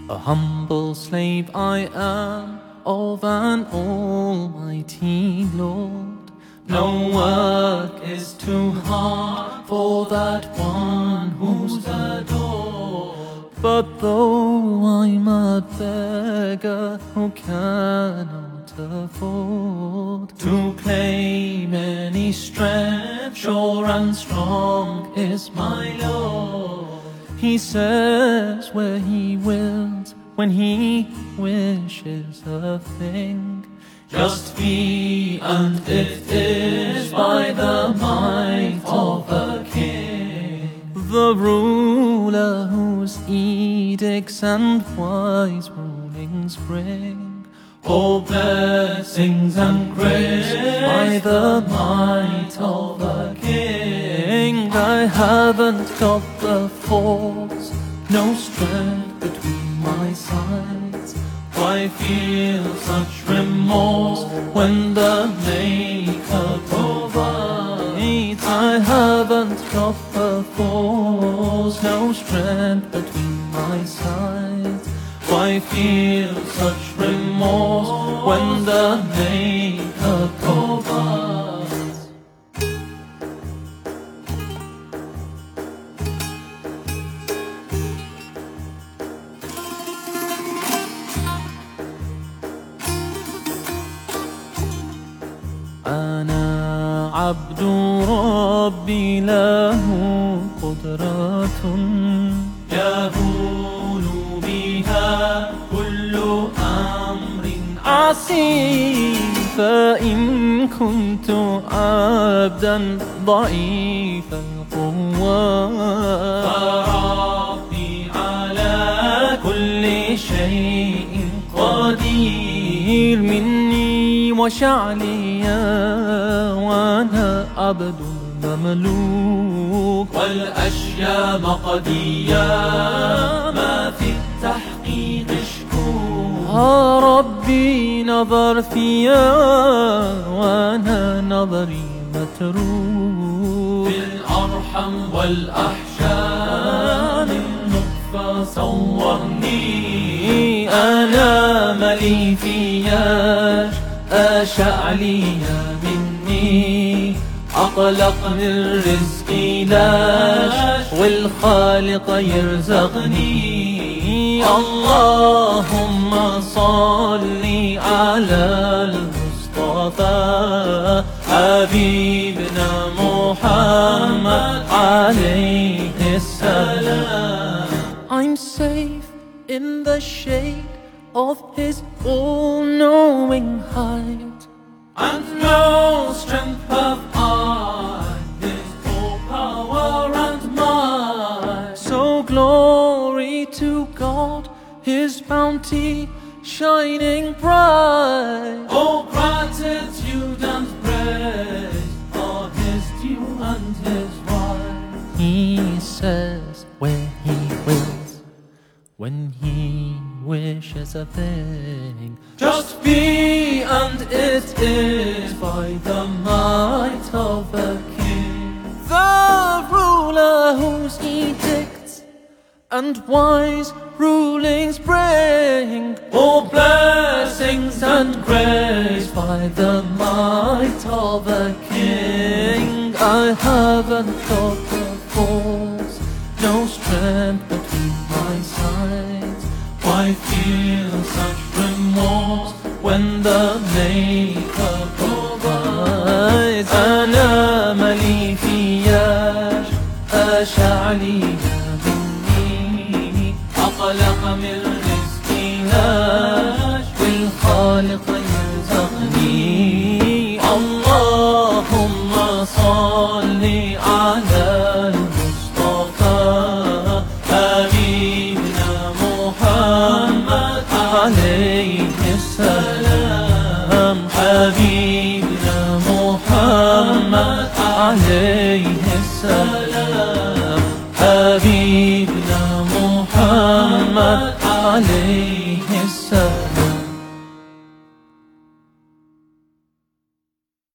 A humble slave I am of an almighty Lord. No work is too hard for that one who's adored. But though I'm a beggar who cannot afford to claim any strength, sure and strong is my Lord. He says where He wills, when He wishes a thing, just be, and it is by the might of a king. The ruler whose edicts and wise rulings bring all blessings and grace by the might of a king. I haven't got the force, no strength between my sides. Why feel such remorse when the Maker provides? I haven't got the force, no strength between my sides. Why feel such remorse when the Maker provides? أنا عبد ربي له قدرة يهول بها كل أمر عسير. فإن كنت عبدا ضعيف القوة فربي على كل شيء قدير. مني وشعلي وأنا عبد مملوك، والأشياء مقدية ما في التحقيق شكوك. ربي نظر فيا وأنا نظري متروك. بالأرحم والأحشاء النطفة صورني. أنا ملي فياش أشعلي مني. أقلقني الرزق لاش والخالق يرزقني. اللهم صل على المصطفى حبيبنا محمد عليه السلام. I'm safe in the shade of His all-knowing height, and no strength have I, His full power and might. So glory to God, His bounty shining bright. Oh, gratitude and praise are His due and His right. He says where He wills, when He wishes a thing, just be, and it is by the might of a king. The ruler whose edicts and wise rulings bring all blessings and grace by the might of a king. I haven't got the force, no strength between my sides. Why feel such remorse when the Maker provides? أنا ملي فياش أشعلي